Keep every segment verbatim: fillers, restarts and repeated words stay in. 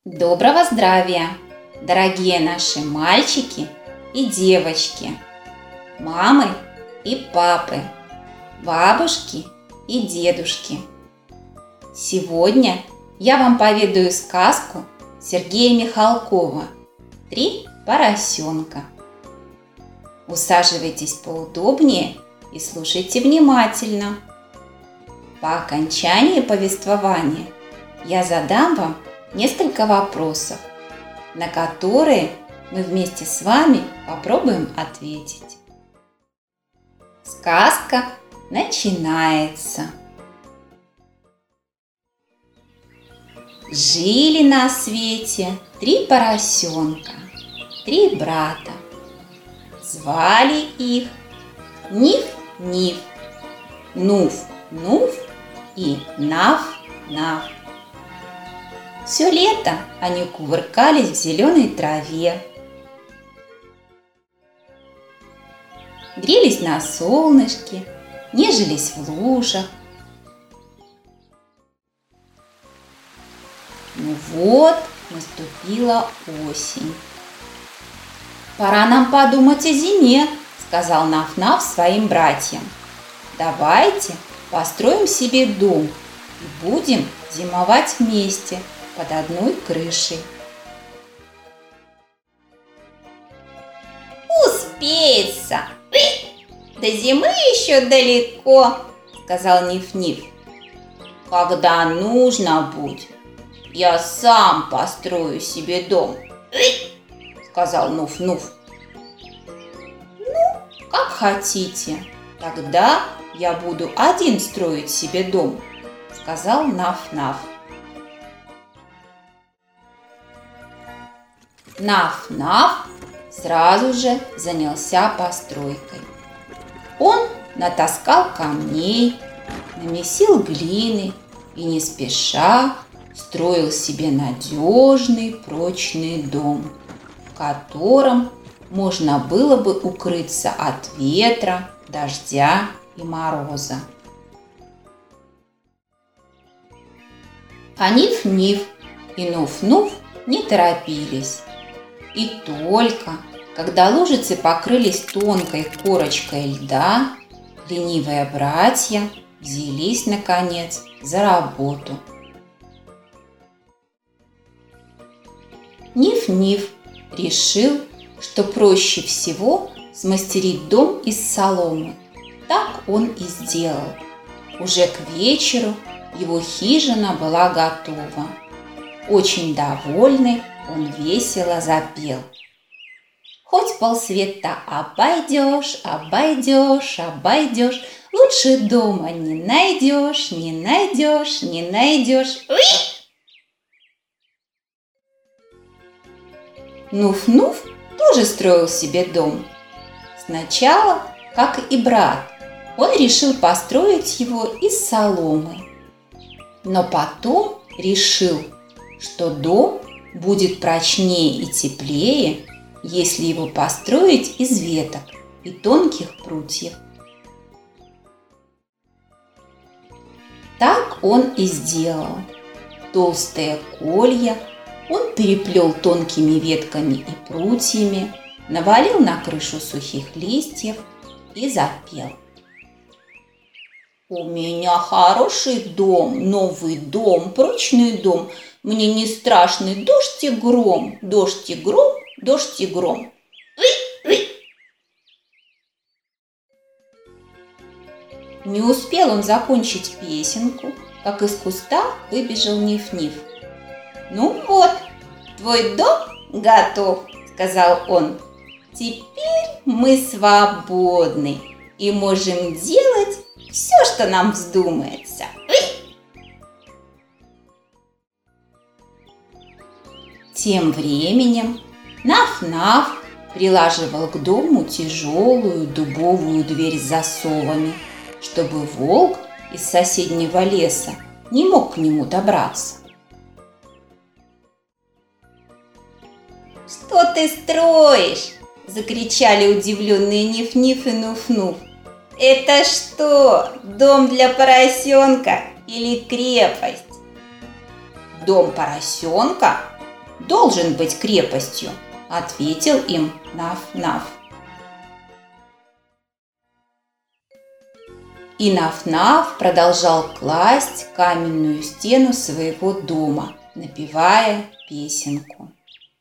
Доброго здравия, дорогие наши мальчики и девочки, мамы и папы, бабушки и дедушки. Сегодня я вам поведаю сказку Сергея Михалкова «Три поросенка». Усаживайтесь поудобнее и слушайте внимательно. По окончании повествования я задам вам несколько вопросов, на которые мы вместе с вами попробуем ответить. Сказка начинается. Жили на свете три поросенка, три брата. Звали их Ниф-Ниф, Нуф-Нуф и Наф-Наф. Все лето они кувыркались в зеленой траве, грелись на солнышке, нежились в лужах. Ну вот, наступила осень. «Пора нам подумать о зиме», — сказал Наф-Наф своим братьям. «Давайте построим себе дом и будем зимовать вместе под одной крышей». «Успеется! До зимы еще далеко», — сказал Ниф-Ниф. «Когда нужно будет, я сам построю себе дом», — сказал Нуф-Нуф. «Ну, как хотите, тогда я буду один строить себе дом», — сказал Наф-Наф. Наф-Наф сразу же занялся постройкой. Он натаскал камней, намесил глины и не спеша строил себе надежный прочный дом, в котором можно было бы укрыться от ветра, дождя и мороза. А Ниф-Ниф и Нуф-Нуф не торопились. И только когда лужицы покрылись тонкой корочкой льда, ленивые братья взялись, наконец, за работу. Ниф-Ниф решил, что проще всего смастерить дом из соломы. Так он и сделал. Уже к вечеру его хижина была готова. Очень довольный, он весело запел: «Хоть полсвета обойдешь, обойдешь, обойдешь, лучше дома не найдешь, не найдешь, не найдешь». Нуф-Нуф тоже строил себе дом. Сначала, как и брат, он решил построить его из соломы. Но потом решил, что дом будет прочнее и теплее, если его построить из веток и тонких прутьев. Так он и сделал. Толстые колья он переплел тонкими ветками и прутьями, навалил на крышу сухих листьев и запел: «У меня хороший дом, новый дом, прочный дом. Мне не страшный дождь и гром, дождь и гром, дождь и гром». Не успел он закончить песенку, как из куста выбежал Ниф-Ниф. «Ну вот, твой дом готов», — сказал он. «Теперь мы свободны и можем делать все, что нам вздумается». Тем временем Наф-Наф прилаживал к дому тяжелую дубовую дверь с засовами, чтобы волк из соседнего леса не мог к нему добраться. «Что ты строишь?» – закричали удивленные Ниф-Ниф и Нуф-Нуф. «Это что, дом для поросенка или крепость?» «Дом поросенка? должен быть крепостью, ответил им Наф-Наф. И Наф-Наф продолжал класть каменную стену своего дома, напевая песенку.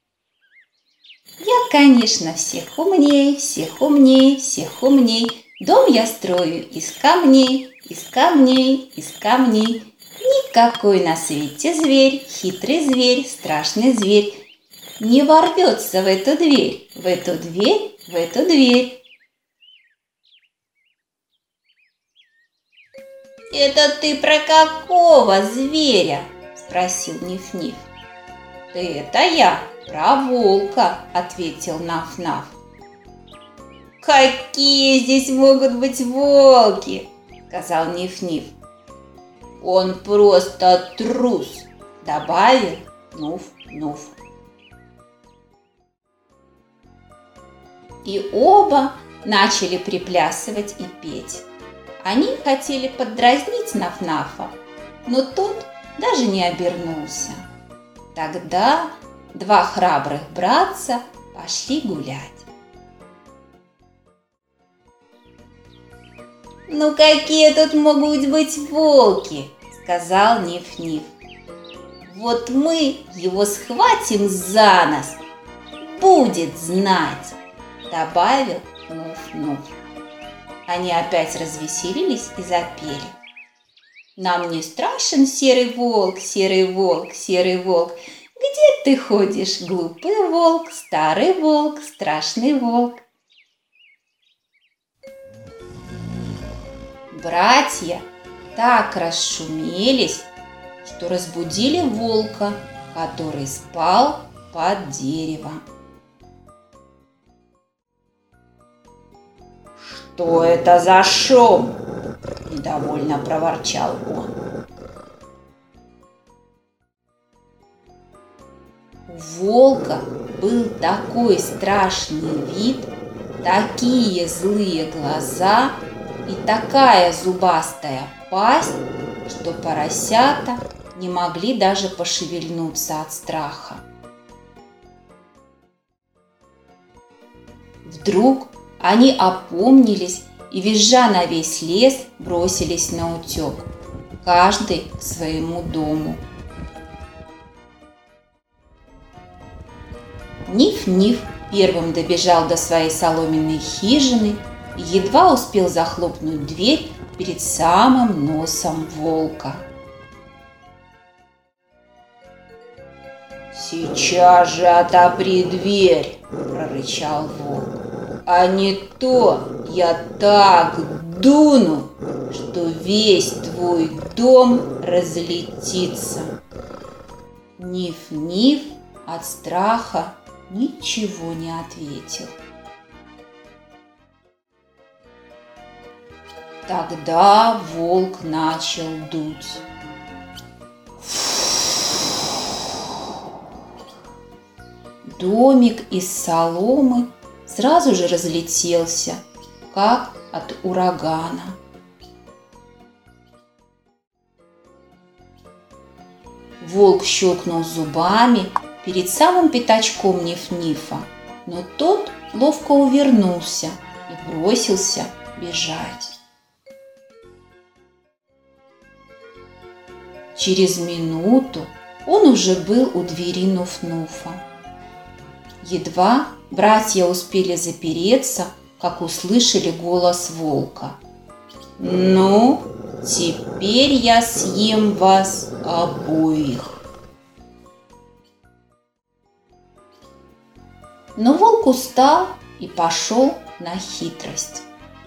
Я, конечно, всех умней, всех умней, всех умней. Дом я строю из камней, из камней, из камней. Никакой на свете зверь, хитрый зверь, страшный зверь не ворвется в эту дверь, в эту дверь, в эту дверь. «Это ты про какого зверя?» – спросил Ниф-Ниф. «Это я, про волка», – ответил Наф-Наф. «Какие здесь могут быть волки?» – сказал Ниф-Ниф. «Он просто трус», – добавил Нуф-Нуф. И оба начали приплясывать и петь. Они хотели поддразнить Наф-Нафа, но тот даже не обернулся. Тогда два храбрых братца пошли гулять. «Ну какие тут могут быть волки?» – сказал Ниф-Ниф. «Вот мы его схватим за нос, будет знать», – добавил Нуф-Нуф. Они опять развеселились и запели. «Нам не страшен серый волк, серый волк, серый волк. Где ты ходишь, глупый волк, старый волк, страшный волк?» Братья так расшумелись, что разбудили волка, который спал под деревом. «Что это за шум?» – недовольно проворчал он. У волка был такой страшный вид, такие злые глаза и такая зубастая пасть, что поросята не могли даже пошевельнуться от страха. Вдруг они опомнились и, визжа на весь лес, бросились наутек, каждый к своему дому. Ниф-Ниф первым добежал до своей соломенной хижины и едва успел захлопнуть дверь перед самым носом волка. «Сейчас же отопри дверь!» – прорычал волк. «А не то я так дуну, что весь твой дом разлетится!» Ниф-Ниф от страха ничего не ответил. Тогда волк начал дуть. Домик из соломы сразу же разлетелся, как от урагана. Волк щелкнул зубами перед самым пятачком Ниф-Нифа, но тот ловко увернулся и бросился бежать. Через минуту он уже был у двери Нуф-Нуфа. Едва братья успели запереться, как услышали голос волка. «Ну, теперь я съем вас обоих». Но волк устал и пошел на хитрость.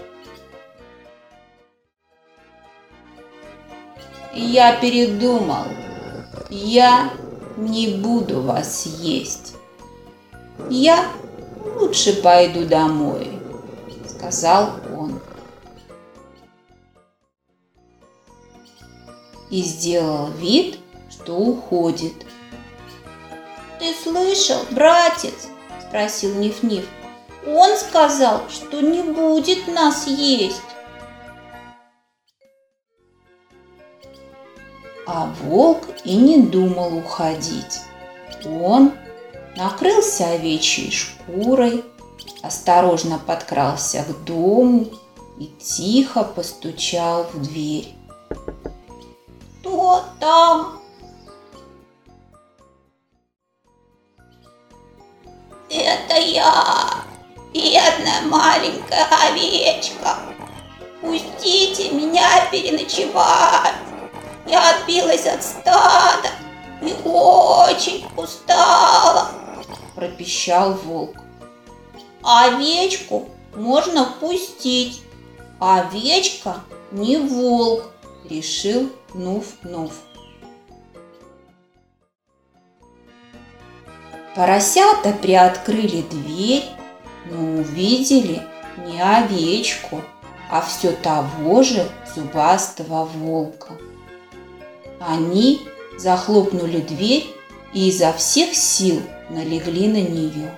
«Я передумал. Я не буду вас есть. Я лучше пойду домой», — сказал он. И сделал вид, что уходит. «Ты слышал, братец?» — спросил Ниф-Ниф. «Он сказал, что не будет нас есть». А волк и не думал уходить. Он накрылся овечьей шкурой, осторожно подкрался к дому и тихо постучал в дверь. «Кто там?» «Это я, бедная маленькая овечка. Пустите меня переночевать. Я отбилась от стада и очень устала», – пропищал волк. «Овечку можно пустить, овечка не волк», – решил Нуф-Нуф. Поросята приоткрыли дверь, но увидели не овечку, а все того же зубастого волка. Они захлопнули дверь и изо всех сил налегли на нее.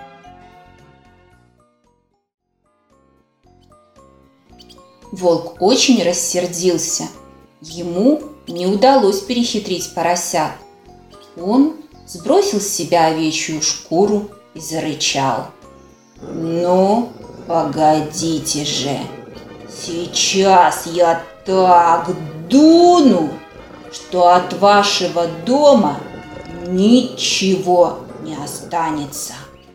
Волк очень рассердился. Ему не удалось перехитрить поросят. Он сбросил с себя овечью шкуру и зарычал. «Ну, погодите же! Сейчас я так дуну, что от вашего дома ничего не останется!»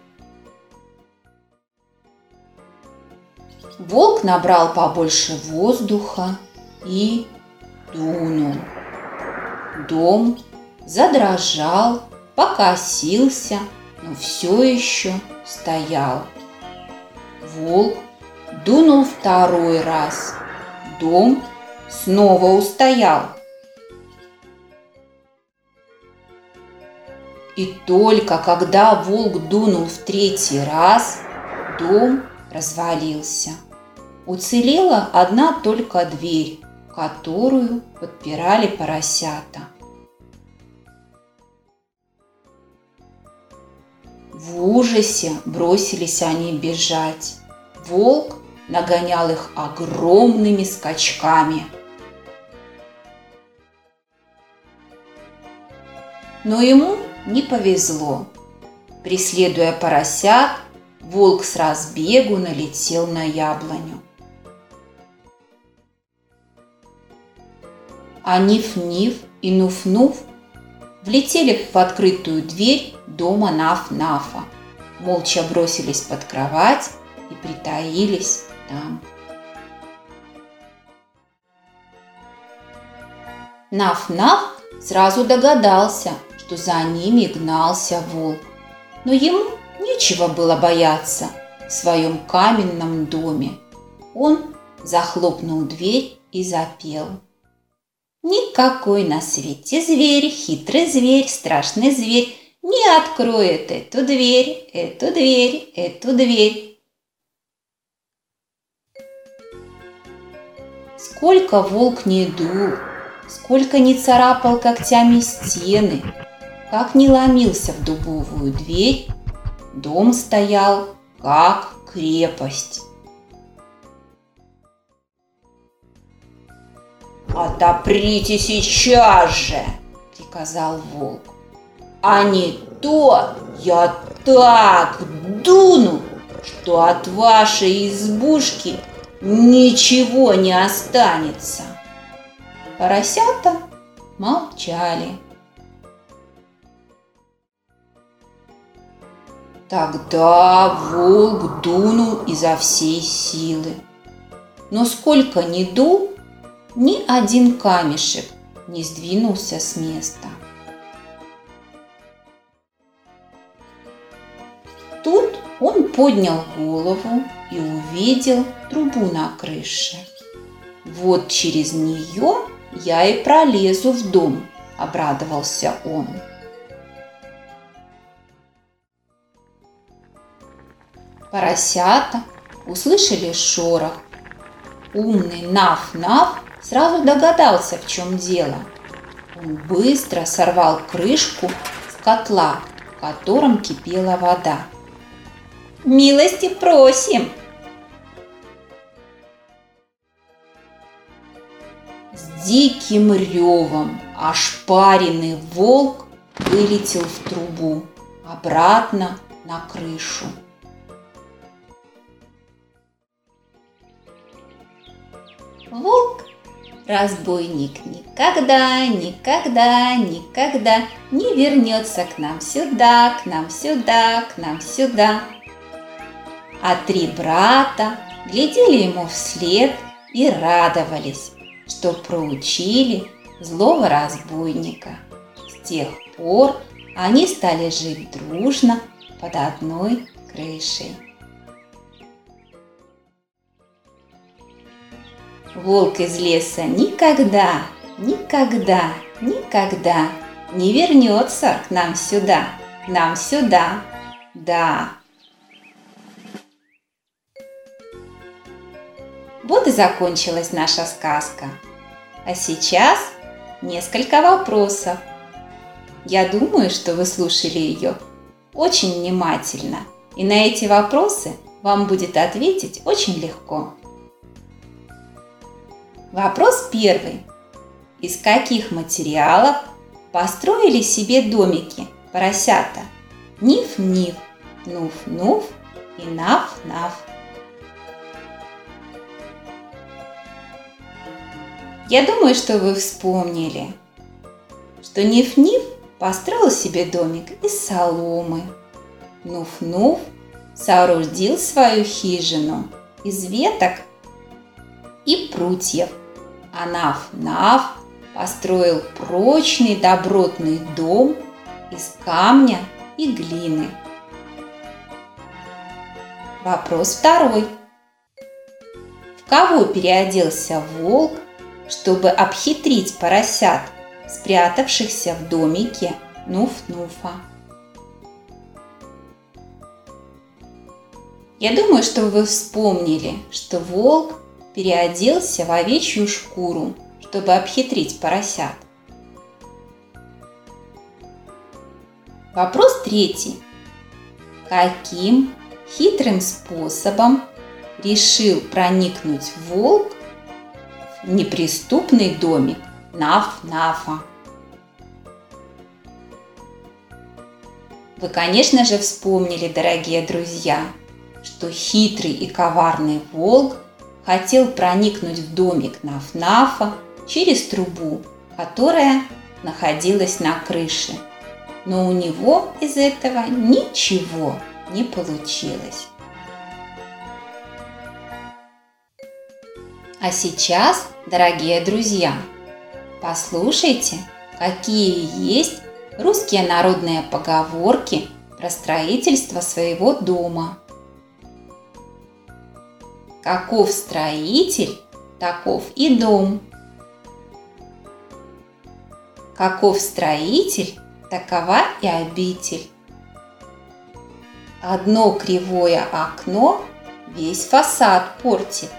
Волк набрал побольше воздуха и дунул. Дом задрожал, покосился, но все еще стоял. Волк дунул второй раз. Дом снова устоял. И только когда волк дунул в третий раз, дом развалился. Уцелела одна только дверь, которую подпирали поросята. В ужасе бросились они бежать. Волк нагонял их огромными скачками. Но ему не повезло. Преследуя поросят, волк с разбегу налетел на яблоню. А Ниф-Ниф и Нуф-Нуф влетели в открытую дверь дома Наф-Нафа, молча бросились под кровать и притаились там. Наф-Наф сразу догадался, что за ними гнался волк, но ему нечего было бояться в своем каменном доме. Он захлопнул дверь и запел. «Никакой на свете зверь, хитрый зверь, страшный зверь не откроет эту дверь, эту дверь, эту дверь». Сколько волк не дул, сколько не царапал когтями стены, как не ломился в дубовую дверь, дом стоял как крепость. «Отоприте сейчас же!» – приказал волк. «А не то я так дуну, что от вашей избушки ничего не останется». Поросята молчали. Тогда волк дунул изо всей силы. Но сколько ни дул, ни один камешек не сдвинулся с места. Тут он поднял голову и увидел трубу на крыше. «Вот через нее я и пролезу в дом», – обрадовался он. Поросята услышали шорох. Умный Наф-Наф сразу догадался, в чем дело. Он быстро сорвал крышку с котла, в котором кипела вода. «Милости просим!» С диким ревом ошпаренный волк вылетел в трубу, обратно на крышу. Волк-разбойник никогда, никогда, никогда не вернется к нам сюда, к нам сюда, к нам сюда. А три брата глядели ему вслед и радовались, что проучили злого разбойника. С тех пор они стали жить дружно под одной крышей. Волк из леса никогда, никогда, никогда не вернется к нам сюда, к нам сюда, да. Вот и закончилась наша сказка. А сейчас несколько вопросов. Я думаю, что вы слушали ее очень внимательно, и на эти вопросы вам будет ответить очень легко. Вопрос первый. Из каких материалов построили себе домики поросята Ниф-Ниф, Нуф-Нуф и Наф-Наф? Я думаю, что вы вспомнили, что Ниф-Ниф построил себе домик из соломы. Нуф-Нуф соорудил свою хижину из веток и прутьев, а Наф-Наф построил прочный добротный дом из камня и глины. Вопрос второй. В кого переоделся волк, чтобы обхитрить поросят, спрятавшихся в домике Нуф-Нуфа? Я думаю, что вы вспомнили, что волк переоделся в овечью шкуру, чтобы обхитрить поросят. Вопрос третий. Каким хитрым способом решил проникнуть волк в неприступный домик Наф-Нафа? Вы, конечно же, вспомнили, дорогие друзья, что хитрый и коварный волк хотел проникнуть в домик Наф-Нафа через трубу, которая находилась на крыше. Но у него из этого ничего не получилось. А сейчас, дорогие друзья, послушайте, какие есть русские народные поговорки про строительство своего дома. Каков строитель, таков и дом. Каков строитель, такова и обитель. Одно кривое окно весь фасад портит.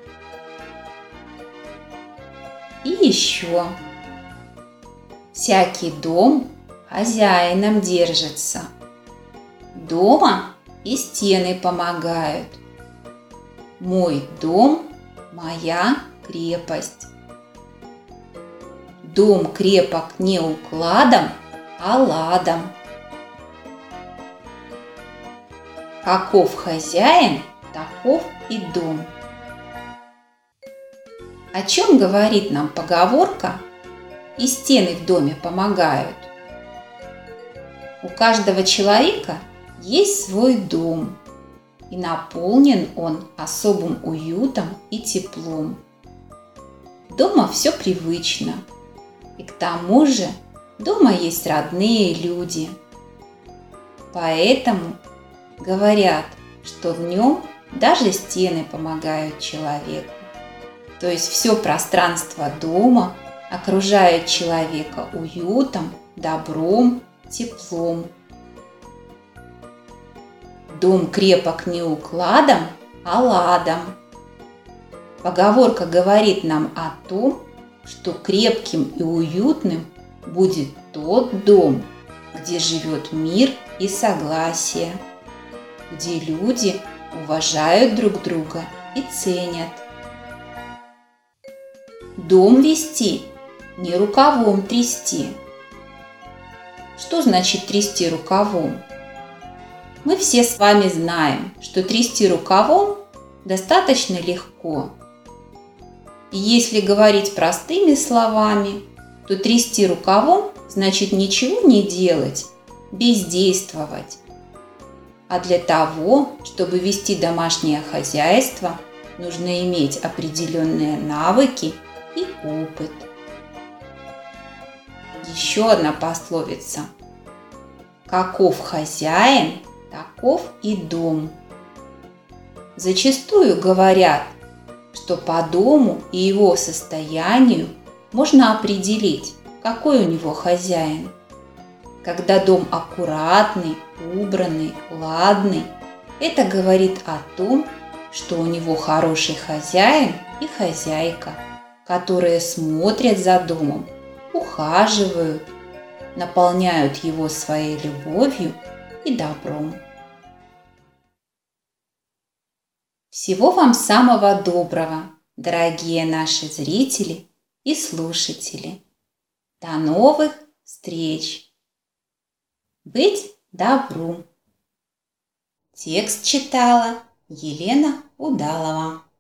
И еще. Всякий дом хозяином держится. Дома и стены помогают. Мой дом – моя крепость. Дом крепок не укладом, а ладом. Каков хозяин, таков и дом. О чем говорит нам поговорка «И стены в доме помогают»? У каждого человека есть свой дом, и наполнен он особым уютом и теплом. Дома все привычно, и к тому же дома есть родные люди. Поэтому говорят, что в нем даже стены помогают человеку. То есть все пространство дома окружает человека уютом, добром, теплом. Дом крепок не укладом, а ладом. Поговорка говорит нам о том, что крепким и уютным будет тот дом, где живет мир и согласие, где люди уважают друг друга и ценят. Дом вести, не рукавом трясти. Что значит трясти рукавом? Мы все с вами знаем, что трясти рукавом достаточно легко. И если говорить простыми словами, то трясти рукавом значит ничего не делать, бездействовать. А для того, чтобы вести домашнее хозяйство, нужно иметь определенные навыки и опыт. Еще одна пословица. Каков хозяин, таков и дом. Зачастую говорят, что по дому и его состоянию можно определить, какой у него хозяин. Когда дом аккуратный, убранный, ладный, это говорит о том, что у него хороший хозяин и хозяйка, которые смотрят за домом, ухаживают, наполняют его своей любовью и добром. Всего вам самого доброго, дорогие наши зрители и слушатели. До новых встреч! Быть добру. Текст читала Елена Удалова.